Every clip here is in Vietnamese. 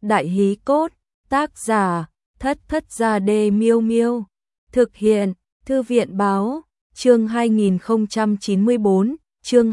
Đại hí cốt, tác giả, Thất Thất Gia Đê Miêu Miêu. Thực hiện, Thư viện báo, chương 2094, chương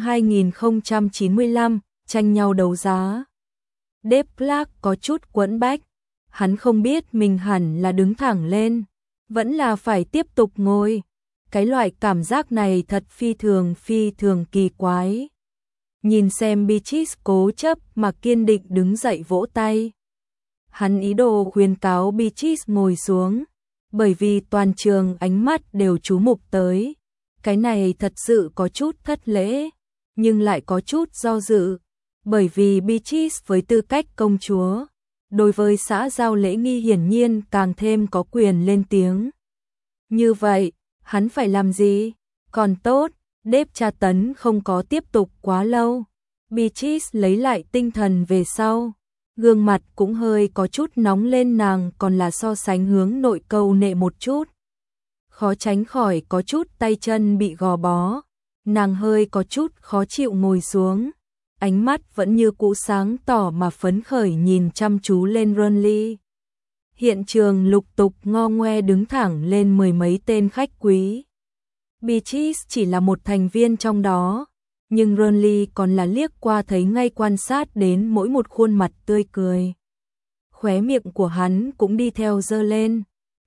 2095, tranh nhau đấu giá. Đếp Clark có chút quẫn bách, hắn không biết mình hẳn là đứng thẳng lên, vẫn là phải tiếp tục ngồi. Cái loại cảm giác này thật phi thường kỳ quái. Nhìn xem Beatrice cố chấp mà kiên định đứng dậy vỗ tay. Hắn ý đồ khuyên cáo Beatrice ngồi xuống, bởi vì toàn trường ánh mắt đều chú mục tới. Cái này thật sự có chút thất lễ, nhưng lại có chút do dự, bởi vì Beatrice với tư cách công chúa, đối với xã giao lễ nghi hiển nhiên càng thêm có quyền lên tiếng. Như vậy, hắn phải làm gì? Còn tốt, đếp tra tấn không có tiếp tục quá lâu. Beatrice lấy lại tinh thần về sau, gương mặt cũng hơi có chút nóng lên, nàng còn là so sánh hướng nội câu nệ một chút. Khó tránh khỏi có chút tay chân bị gò bó, nàng hơi có chút khó chịu ngồi xuống, ánh mắt vẫn như cũ sáng tỏ mà phấn khởi nhìn chăm chú lên Renly. Hiện trường lục tục ngo ngoe đứng thẳng lên mười mấy tên khách quý. Beatrice chỉ là một thành viên trong đó, nhưng Renly còn là liếc qua thấy ngay, quan sát đến mỗi một khuôn mặt tươi cười. Khóe miệng của hắn cũng đi theo giơ lên.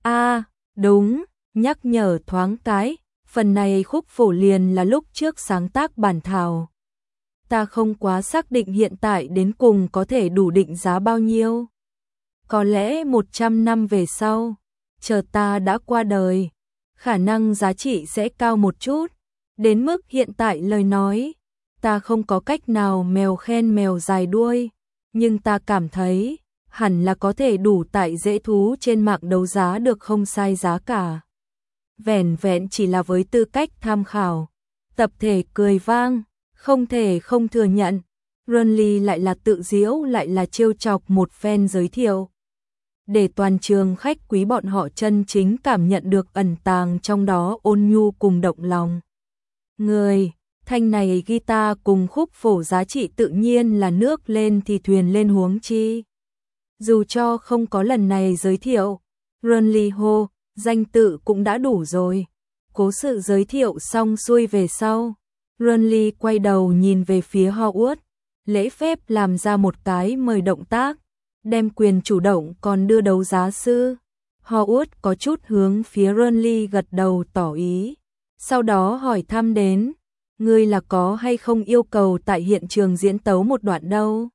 Đúng, nhắc nhở thoáng cái, phần này khúc phổ liền là lúc trước sáng tác bản thảo. Ta không quá xác định hiện tại đến cùng có thể đủ định giá bao nhiêu. Có lẽ 100 năm về sau, chờ ta đã qua đời, khả năng giá trị sẽ cao một chút. Đến mức hiện tại lời nói, ta không có cách nào mèo khen mèo dài đuôi, nhưng ta cảm thấy hẳn là có thể đủ tại dễ thú trên mạng đấu giá được không sai giá cả. Vẻn vẹn chỉ là với tư cách tham khảo. Tập thể cười vang, không thể không thừa nhận. Renly lại là tự giễu lại là trêu chọc một phen giới thiệu, để toàn trường khách quý bọn họ chân chính cảm nhận được ẩn tàng trong đó ôn nhu cùng động lòng. Người, thanh này guitar cùng khúc phổ giá trị tự nhiên là nước lên thì thuyền lên, huống chi. Dù cho không có lần này giới thiệu, Renly hô, danh tự cũng đã đủ rồi. Cố sự giới thiệu xong xuôi về sau, Renly quay đầu nhìn về phía Howard, lễ phép làm ra một cái mời động tác, đem quyền chủ động còn đưa đấu giá sư. Howard có chút hướng phía Renly gật đầu tỏ ý, sau đó hỏi thăm đến, ngươi là có hay không yêu cầu tại hiện trường diễn tấu một đoạn đâu?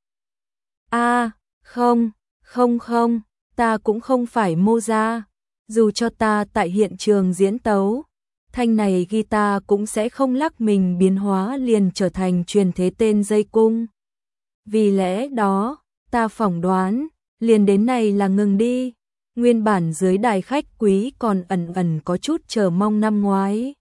Không, ta cũng không phải Mozart, dù cho ta tại hiện trường diễn tấu, thanh này guitar cũng sẽ không lắc mình biến hóa liền trở thành truyền thế tên dây cung. Vì lẽ đó, ta phỏng đoán, liền đến này là ngừng đi. Nguyên bản dưới đài khách quý còn ẩn có chút chờ mong năm ngoái.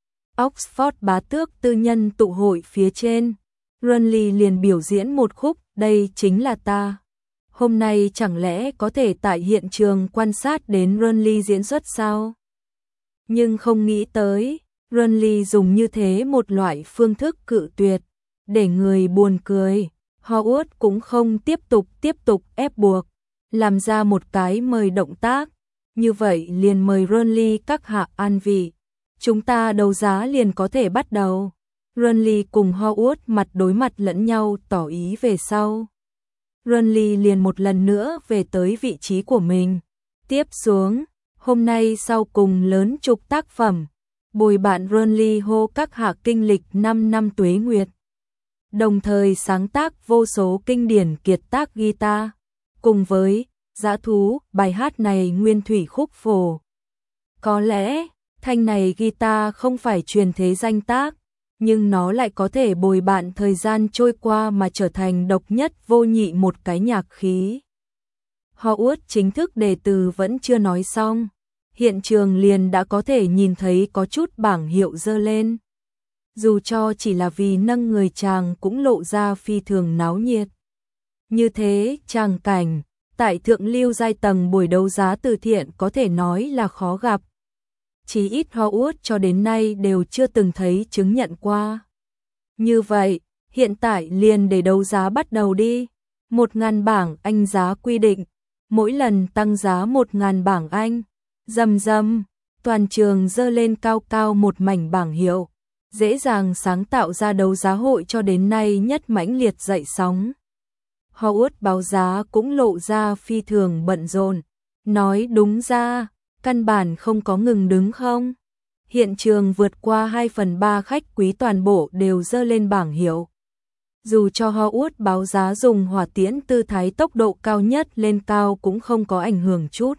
Oxford bá tước tư nhân tụ hội phía trên, Renly liền biểu diễn một khúc, đây chính là ta. Hôm nay chẳng lẽ có thể tại hiện trường quan sát đến Renly diễn xuất sao? Nhưng không nghĩ tới, Renly dùng như thế một loại phương thức cự tuyệt, để người buồn cười. Howard cũng không tiếp tục ép buộc, làm ra một cái mời động tác, như vậy liền mời Renly các hạ an vị. Chúng ta đấu giá liền có thể bắt đầu. Renly cùng Howard mặt đối mặt lẫn nhau tỏ ý về sau. Renly liền một lần nữa về tới vị trí của mình. Tiếp xuống, hôm nay sau cùng lớn trục tác phẩm, bồi bạn Renly hô các hạ kinh lịch 5 năm tuế nguyệt. Đồng thời sáng tác vô số kinh điển kiệt tác guitar, cùng với Dã Thú, bài hát này nguyên thủy khúc phổ. Có lẽ, thanh này guitar không phải truyền thế danh tác, nhưng nó lại có thể bồi bạn thời gian trôi qua mà trở thành độc nhất vô nhị một cái nhạc khí. Howard chính thức đề từ vẫn chưa nói xong, hiện trường liền đã có thể nhìn thấy có chút bảng hiệu dơ lên. Dù cho chỉ là vì nâng người chàng cũng lộ ra phi thường náo nhiệt. Như thế, tràng cảnh, tại thượng lưu giai tầng buổi đấu giá từ thiện có thể nói là khó gặp. Chí ít Howard cho đến nay đều chưa từng thấy chứng nhận qua. Như vậy, hiện tại liền để đấu giá bắt đầu đi. 1.000 bảng Anh giá quy định, mỗi lần tăng giá 1.000 bảng Anh. Rầm rầm, toàn trường giơ lên cao cao một mảnh bảng hiệu, dễ dàng sáng tạo ra đấu giá hội cho đến nay nhất mãnh liệt dậy sóng. Howard báo giá cũng lộ ra phi thường bận rộn, nói đúng ra, căn bản không có ngừng đứng không. Hiện trường vượt qua 2/3 khách quý toàn bộ đều giơ lên bảng hiệu. Dù cho Howard báo giá dùng hỏa tiễn tư thái tốc độ cao nhất lên cao cũng không có ảnh hưởng chút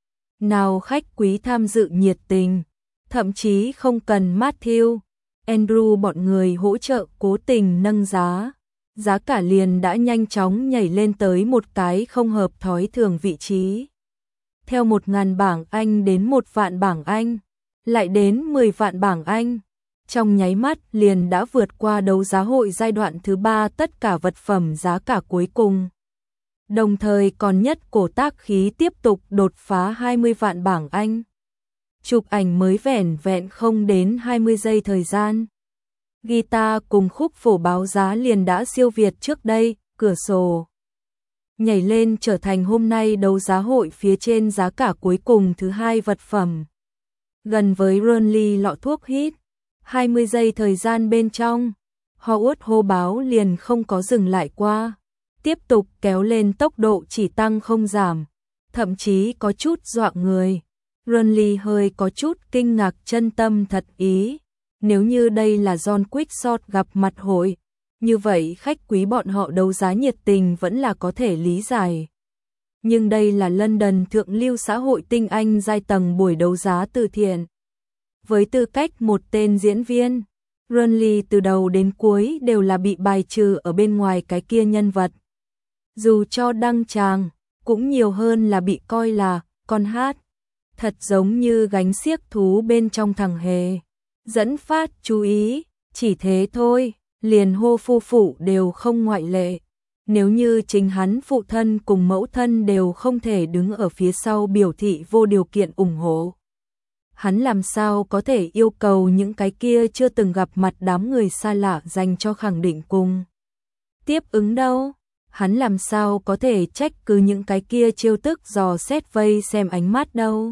nào, khách quý tham dự nhiệt tình, thậm chí không cần Matthew, Andrew bọn người hỗ trợ cố tình nâng giá. Giá cả liền đã nhanh chóng nhảy lên tới một cái không hợp thói thường vị trí. Theo 1.000 bảng Anh đến 1 vạn bảng Anh, lại đến 10 vạn bảng Anh. Trong nháy mắt liền đã vượt qua đấu giá hội giai đoạn thứ 3 tất cả vật phẩm giá cả cuối cùng. Đồng thời còn nhất cổ tác khí tiếp tục đột phá 20 vạn bảng Anh. Chụp ảnh mới vẻn vẹn không đến 20 giây thời gian. Guitar cùng khúc phổ báo giá liền đã siêu việt trước đây, cửa sổ nhảy lên trở thành hôm nay đấu giá hội phía trên giá cả cuối cùng thứ 2 vật phẩm. Gần với Runly lọ thuốc hít, 20 giây thời gian bên trong, Howard hô báo liền không có dừng lại qua, tiếp tục kéo lên tốc độ chỉ tăng không giảm, thậm chí có chút dọa người. Runly hơi có chút kinh ngạc, chân tâm thật ý. Nếu như đây là John Quickshot gặp mặt hội, như vậy khách quý bọn họ đấu giá nhiệt tình vẫn là có thể lý giải. Nhưng đây là London thượng lưu xã hội tinh anh giai tầng buổi đấu giá từ thiện. Với tư cách một tên diễn viên, Runly từ đầu đến cuối đều là bị bài trừ ở bên ngoài cái kia nhân vật. Dù cho đăng tràng, cũng nhiều hơn là bị coi là con hát, thật giống như gánh xiếc thú bên trong thằng hề. Dẫn phát chú ý, chỉ thế thôi, liền hô phu phụ đều không ngoại lệ. Nếu như chính hắn phụ thân cùng mẫu thân đều không thể đứng ở phía sau biểu thị vô điều kiện ủng hộ, hắn làm sao có thể yêu cầu những cái kia chưa từng gặp mặt đám người xa lạ dành cho khẳng định cùng tiếp ứng đâu. Hắn làm sao có thể trách cứ những cái kia trêu tức dò xét vây xem ánh mắt đâu.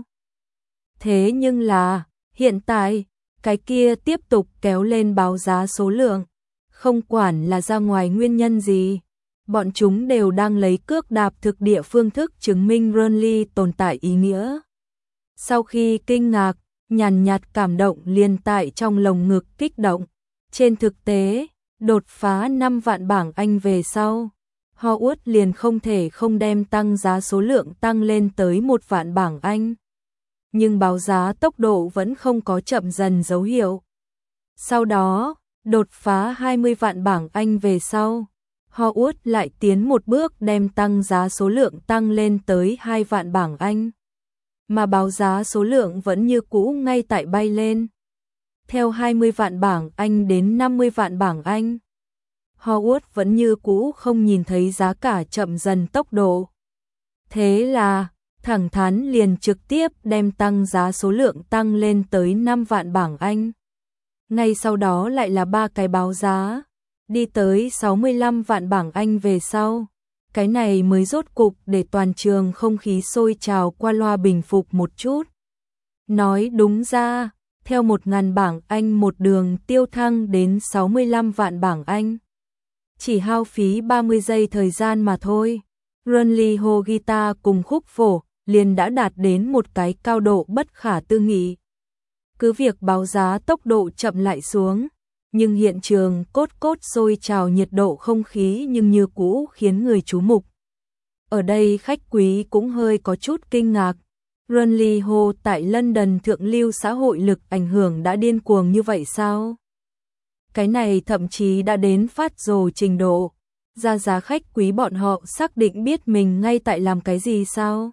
Thế nhưng là, hiện tại, cái kia tiếp tục kéo lên báo giá số lượng, không quản là ra ngoài nguyên nhân gì, bọn chúng đều đang lấy cước đạp thực địa phương thức chứng minh Runly tồn tại ý nghĩa. Sau khi kinh ngạc, nhàn nhạt cảm động liền tại trong lồng ngực kích động. Trên thực tế, đột phá 5 vạn bảng Anh về sau, Howard liền không thể không đem tăng giá số lượng tăng lên tới 1 vạn bảng Anh. Nhưng báo giá tốc độ vẫn không có chậm dần dấu hiệu. Sau đó, đột phá 20 vạn bảng Anh về sau, Howard lại tiến một bước đem tăng giá số lượng tăng lên tới 2 vạn bảng Anh. Mà báo giá số lượng vẫn như cũ ngay tại bay lên. Theo 20 vạn bảng Anh đến 50 vạn bảng Anh, Howard vẫn như cũ không nhìn thấy giá cả chậm dần tốc độ. Thế là, thẳng thắn liền trực tiếp đem tăng giá số lượng tăng lên tới 5 vạn bảng Anh. Ngay sau đó lại là 3 cái báo giá, đi tới 65 vạn bảng Anh về sau. Cái này mới rốt cục để toàn trường không khí sôi trào qua loa bình phục một chút. Nói đúng ra, theo 1.000 bảng Anh một đường tiêu thăng đến 65 vạn bảng Anh. Chỉ hao phí 30 giây thời gian mà thôi. Runly hô guitar cùng khúc phổ liền đã đạt đến một cái cao độ bất khả tư nghị. Cứ việc báo giá tốc độ chậm lại xuống, nhưng hiện trường cốt sôi trào, nhiệt độ không khí nhưng như cũ khiến người chú mục. Ở đây khách quý cũng hơi có chút kinh ngạc. Runly hô tại London thượng lưu xã hội lực ảnh hưởng đã điên cuồng như vậy sao? Cái này thậm chí đã đến phát rồ trình độ. Ra giá khách quý bọn họ xác định biết mình ngay tại làm cái gì sao?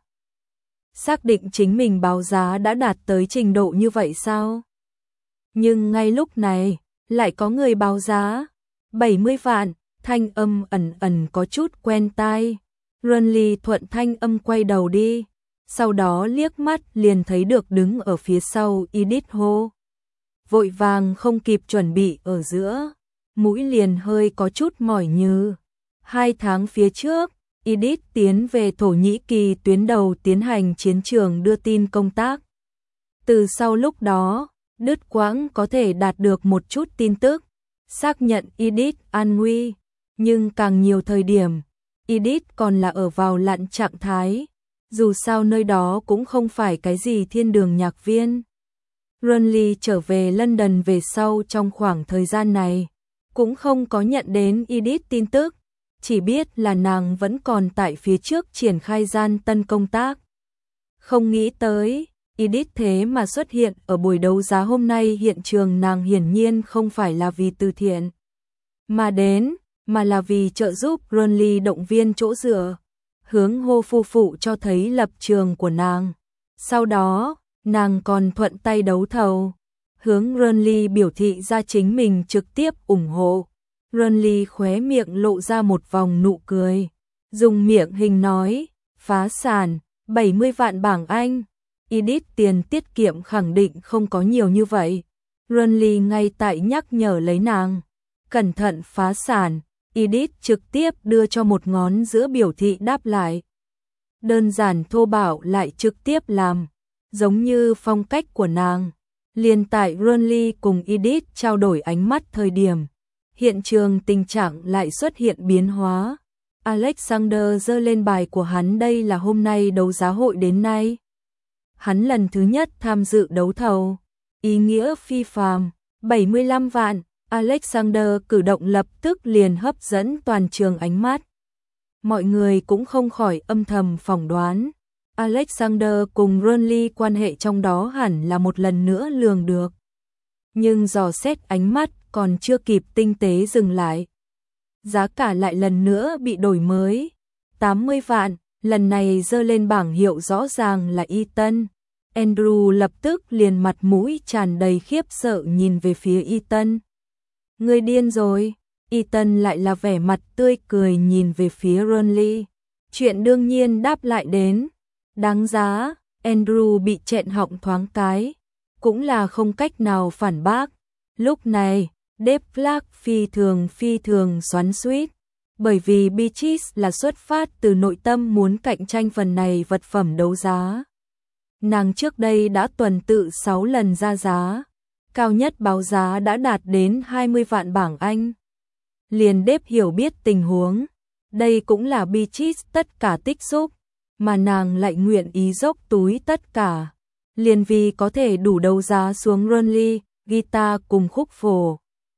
Xác định chính mình báo giá đã đạt tới trình độ như vậy sao? Nhưng ngay lúc này, lại có người báo giá 70 vạn, thanh âm ẩn có chút quen tai. Runly thuận thanh âm quay đầu đi, sau đó liếc mắt liền thấy được đứng ở phía sau Edith hô. Vội vàng không kịp chuẩn bị ở giữa, mũi liền hơi có chút mỏi như. 2 tháng phía trước, Edith tiến về Thổ Nhĩ Kỳ tuyến đầu tiến hành chiến trường đưa tin công tác. Từ sau lúc đó, đứt quãng có thể đạt được một chút tin tức, xác nhận Edith an nguy, nhưng càng nhiều thời điểm, Edith còn là ở vào lặn trạng thái, dù sao nơi đó cũng không phải cái gì thiên đường nhạc viên. Runley trở về London về sau trong khoảng thời gian này, cũng không có nhận đến Edith tin tức, chỉ biết là nàng vẫn còn tại phía trước triển khai gian tân công tác. Không nghĩ tới, Edith thế mà xuất hiện ở buổi đấu giá hôm nay, hiện trường nàng hiển nhiên không phải là vì từ thiện mà là vì trợ giúp Runley động viên chỗ dựa, hướng Hô phu phụ cho thấy lập trường của nàng. Sau đó, nàng còn thuận tay đấu thầu, hướng Runley biểu thị ra chính mình trực tiếp ủng hộ. Runley khóe miệng lộ ra một vòng nụ cười, dùng miệng hình nói, phá sản, 70 vạn bảng Anh. Edith tiền tiết kiệm khẳng định không có nhiều như vậy. Runley ngay tại nhắc nhở lấy nàng, cẩn thận phá sản. Edith trực tiếp đưa cho một ngón giữa biểu thị đáp lại. Đơn giản thô bạo lại trực tiếp làm, giống như phong cách của nàng. Liền tại Runley cùng Edith trao đổi ánh mắt thời điểm, hiện trường tình trạng lại xuất hiện biến hóa. Alexander giơ lên bài của hắn, đây là hôm nay đấu giá hội đến nay. Hắn lần thứ nhất tham dự đấu thầu, ý nghĩa phi phàm, 75 vạn. Alexander cử động lập tức liền hấp dẫn toàn trường ánh mắt. Mọi người cũng không khỏi âm thầm phỏng đoán, Alexander cùng Runley quan hệ trong đó hẳn là một lần nữa lường được. Nhưng dò xét ánh mắt còn chưa kịp tinh tế dừng lại, giá cả lại lần nữa bị đổi mới. 80 vạn, lần này giơ lên bảng hiệu rõ ràng là Ethan. Andrew lập tức liền mặt mũi tràn đầy khiếp sợ nhìn về phía Ethan. Người điên rồi. Ethan lại là vẻ mặt tươi cười nhìn về phía Runley. Chuyện đương nhiên đáp lại đến. Đáng giá. Andrew bị chẹn họng thoáng cái, cũng là không cách nào phản bác. Lúc này, Dave Clark phi thường xoắn xuýt, bởi vì Beatrice là xuất phát từ nội tâm muốn cạnh tranh phần này vật phẩm đấu giá. Nàng trước đây đã tuần tự 6 lần ra giá, cao nhất báo giá đã đạt đến 20 vạn bảng Anh. Liền Dave hiểu biết tình huống, đây cũng là Beatrice tất cả tích xúc, mà nàng lại nguyện ý dốc túi tất cả, liền vì có thể đủ đấu giá xuống Runley, guitar cùng khúc phổ.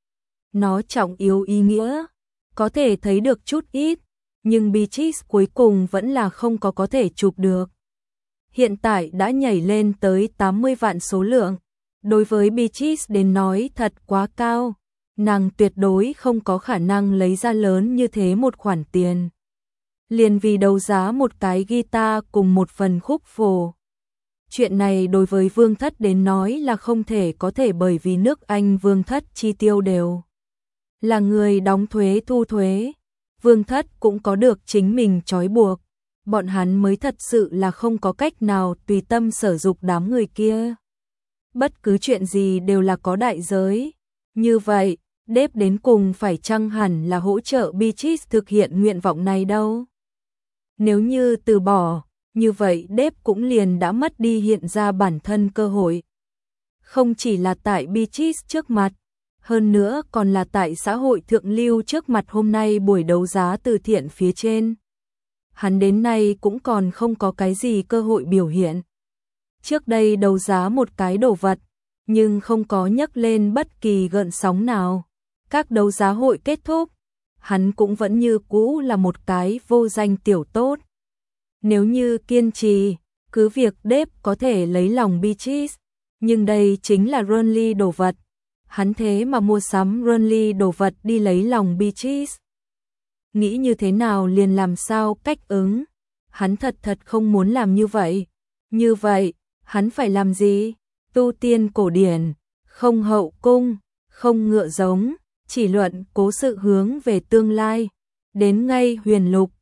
Nó trọng yếu ý nghĩa, có thể thấy được chút ít, nhưng Beatrice cuối cùng vẫn là không có thể chụp được. Hiện tại đã nhảy lên tới 80 vạn số lượng, đối với Beatrice đến nói thật quá cao, nàng tuyệt đối không có khả năng lấy ra lớn như thế một khoản tiền. Liền vì đấu giá một cái guitar cùng một phần khúc phổ. Chuyện này đối với Vương Thất đến nói là không thể có thể, bởi vì nước Anh Vương Thất chi tiêu đều là người đóng thuế thu thuế. Vương Thất cũng có được chính mình trói buộc, bọn hắn mới thật sự là không có cách nào tùy tâm sở dục đám người kia. Bất cứ chuyện gì đều là có đại giới. Như vậy, Dave đến cùng phải chăng hẳn là hỗ trợ Beatrice thực hiện nguyện vọng này đâu? Nếu như từ bỏ, như vậy Dave cũng liền đã mất đi hiện ra bản thân cơ hội. Không chỉ là tại Beatrice trước mặt, hơn nữa còn là tại xã hội thượng lưu trước mặt. Hôm nay buổi đấu giá từ thiện phía trên, hắn đến nay cũng còn không có cái gì cơ hội biểu hiện. Trước đây đấu giá một cái đồ vật, nhưng không có nhấc lên bất kỳ gợn sóng nào. Các đấu giá hội kết thúc, hắn cũng vẫn như cũ là một cái vô danh tiểu tốt. Nếu như kiên trì, cứ việc Dave có thể lấy lòng Beatrice, nhưng đây chính là Runley đồ vật. Hắn thế mà mua sắm Runley đồ vật đi lấy lòng Beatrice. Nghĩ như thế nào liền làm sao cách ứng. Hắn thật không muốn làm như vậy. Như vậy, hắn phải làm gì? Tu tiên cổ điển, không hậu cung, không ngựa giống, chỉ luận cố sự hướng về tương lai. Đến ngay huyền lục,